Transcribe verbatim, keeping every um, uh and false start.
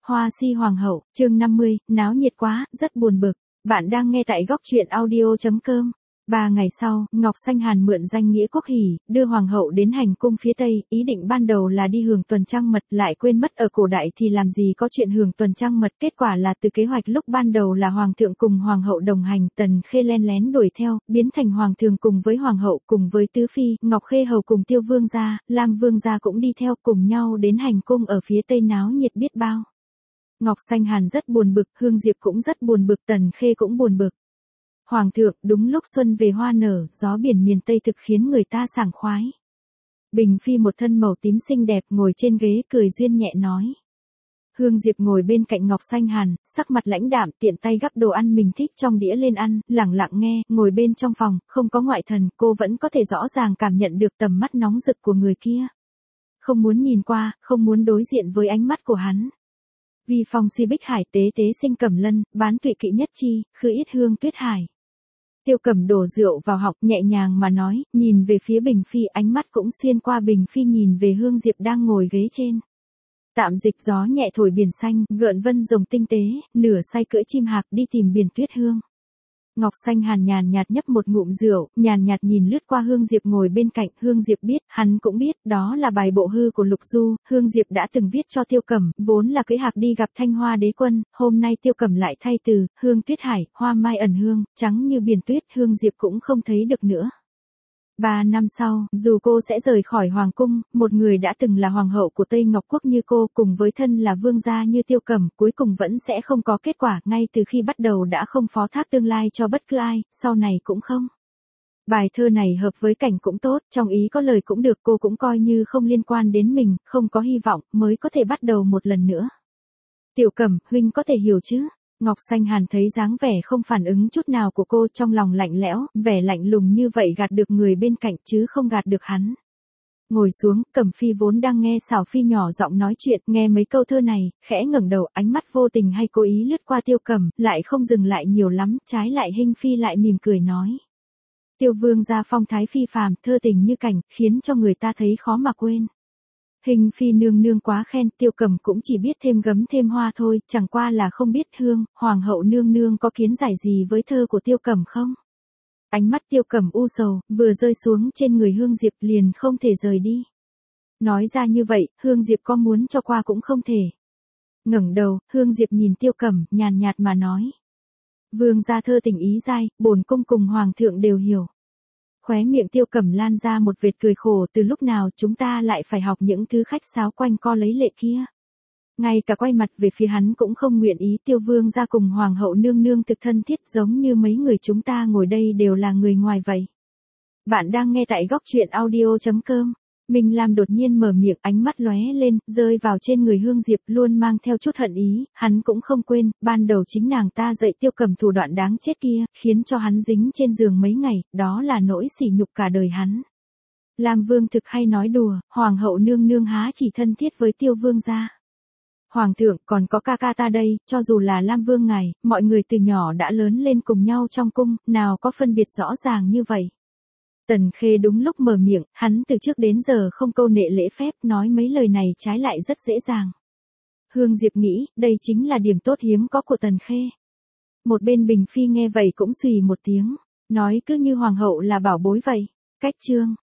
Hoa si hoàng hậu, chương năm mươi, náo nhiệt quá, rất buồn bực. Bạn đang nghe tại góc truyện audio chấm com. Ba ngày sau, Ngọc Xanh Hàn mượn danh nghĩa Quốc Hỷ, đưa hoàng hậu đến hành cung phía Tây, ý định ban đầu là đi hưởng tuần trăng mật, lại quên mất ở cổ đại thì làm gì có chuyện hưởng tuần trăng mật, kết quả là từ kế hoạch lúc ban đầu là hoàng thượng cùng hoàng hậu đồng hành, Tần Khê len lén đuổi theo, biến thành hoàng thượng cùng với hoàng hậu cùng với tứ phi, Ngọc Khê hầu cùng Tiêu vương gia, Lam vương gia cũng đi theo, cùng nhau đến hành cung ở phía Tây náo nhiệt biết bao. Ngọc Xanh Hàn rất buồn bực, Hương Diệp cũng rất buồn bực, Tần Khê cũng buồn bực. Hoàng thượng, đúng lúc xuân về hoa nở, gió biển miền Tây thực khiến người ta sảng khoái. Bình Phi một thân màu tím xinh đẹp ngồi trên ghế cười duyên nhẹ nói. Hương Diệp ngồi bên cạnh Ngọc Xanh Hàn, sắc mặt lãnh đạm, tiện tay gắp đồ ăn mình thích trong đĩa lên ăn, lẳng lặng nghe, ngồi bên trong phòng, không có ngoại thần, cô vẫn có thể rõ ràng cảm nhận được tầm mắt nóng rực của người kia. Không muốn nhìn qua, không muốn đối diện với ánh mắt của hắn. Vi phong suy bích hải, tế tế sinh cẩm lân, bán tụy kỵ nhất chi, khư ít hương tuyết hải. Tiêu Cẩm đổ rượu vào học, nhẹ nhàng mà nói, nhìn về phía Bình Phi, ánh mắt cũng xuyên qua Bình Phi nhìn về Hương Diệp đang ngồi ghế trên. Tạm dịch gió nhẹ thổi biển xanh, gợn vân rồng tinh tế, nửa say cưỡi chim hạc đi tìm biển tuyết hương. Ngọc Xanh Hàn nhàn nhạt nhấp một ngụm rượu, nhàn nhạt nhìn lướt qua Hương Diệp ngồi bên cạnh, Hương Diệp biết, hắn cũng biết, đó là bài bộ hư của Lục Du, Hương Diệp đã từng viết cho Tiêu Cẩm, vốn là cưỡi hạc đi gặp Thanh Hoa đế quân, hôm nay Tiêu Cẩm lại thay từ, hương tuyết hải, hoa mai ẩn hương, trắng như biển tuyết, Hương Diệp cũng không thấy được nữa. Ba năm sau, dù cô sẽ rời khỏi hoàng cung, một người đã từng là hoàng hậu của Tây Ngọc Quốc như cô, cùng với thân là vương gia như Tiêu Cẩm, cuối cùng vẫn sẽ không có kết quả, ngay từ khi bắt đầu đã không phó thác tương lai cho bất cứ ai, sau này cũng không. Bài thơ này hợp với cảnh cũng tốt, trong ý có lời cũng được, cô cũng coi như không liên quan đến mình, không có hy vọng, mới có thể bắt đầu một lần nữa. Tiểu Cẩm, huynh có thể hiểu chứ? Ngọc Xanh Hàn thấy dáng vẻ không phản ứng chút nào của cô, trong lòng lạnh lẽo, vẻ lạnh lùng như vậy gạt được người bên cạnh chứ không gạt được hắn. Ngồi xuống, Cẩm Phi vốn đang nghe Xảo Phi nhỏ giọng nói chuyện, nghe mấy câu thơ này, khẽ ngẩng đầu, ánh mắt vô tình hay cố ý lướt qua Tiêu Cẩm, lại không dừng lại nhiều lắm, trái lại Hinh Phi lại mỉm cười nói. Tiêu vương gia phong thái phi phàm, thơ tình như cảnh, khiến cho người ta thấy khó mà quên. Hình Phi nương nương quá khen, Tiêu Cẩm cũng chỉ biết thêm gấm thêm hoa thôi, chẳng qua là không biết Hương, hoàng hậu nương nương có kiến giải gì với thơ của Tiêu Cẩm không? Ánh mắt Tiêu Cẩm u sầu, vừa rơi xuống trên người Hương Diệp liền không thể rời đi. Nói ra như vậy, Hương Diệp có muốn cho qua cũng không thể. Ngẩng đầu, Hương Diệp nhìn Tiêu Cẩm, nhàn nhạt mà nói. Vương gia thơ tình ý dai, bổn cung cùng hoàng thượng đều hiểu. Khóe miệng Tiêu Cẩm lan ra một vệt cười khổ, từ lúc nào chúng ta lại phải học những thứ khách sáo quanh co lấy lệ kia. Ngay cả quay mặt về phía hắn cũng không nguyện ý, Tiêu vương gia cùng hoàng hậu nương nương thực thân thiết giống như mấy người chúng ta ngồi đây đều là người ngoài vậy. Bạn đang nghe tại góc truyện audio chấm com. Minh Lam đột nhiên mở miệng, ánh mắt lóe lên, rơi vào trên người Hương Diệp, luôn mang theo chút hận ý, hắn cũng không quên, ban đầu chính nàng ta dạy Tiêu Cẩm thủ đoạn đáng chết kia, khiến cho hắn dính trên giường mấy ngày, đó là nỗi sỉ nhục cả đời hắn. Lam Vương thực hay nói đùa, hoàng hậu nương nương há chỉ thân thiết với Tiêu vương gia. Hoàng thượng, còn có ca ca ta đây, cho dù là Lam Vương ngài, mọi người từ nhỏ đã lớn lên cùng nhau trong cung, nào có phân biệt rõ ràng như vậy. Tần Khê đúng lúc mở miệng, hắn từ trước đến giờ không câu nệ lễ phép, nói mấy lời này trái lại rất dễ dàng. Hương Diệp nghĩ, đây chính là điểm tốt hiếm có của Tần Khê. Một bên Bình Phi nghe vậy cũng xùy một tiếng, nói cứ như hoàng hậu là bảo bối vậy. Cách chương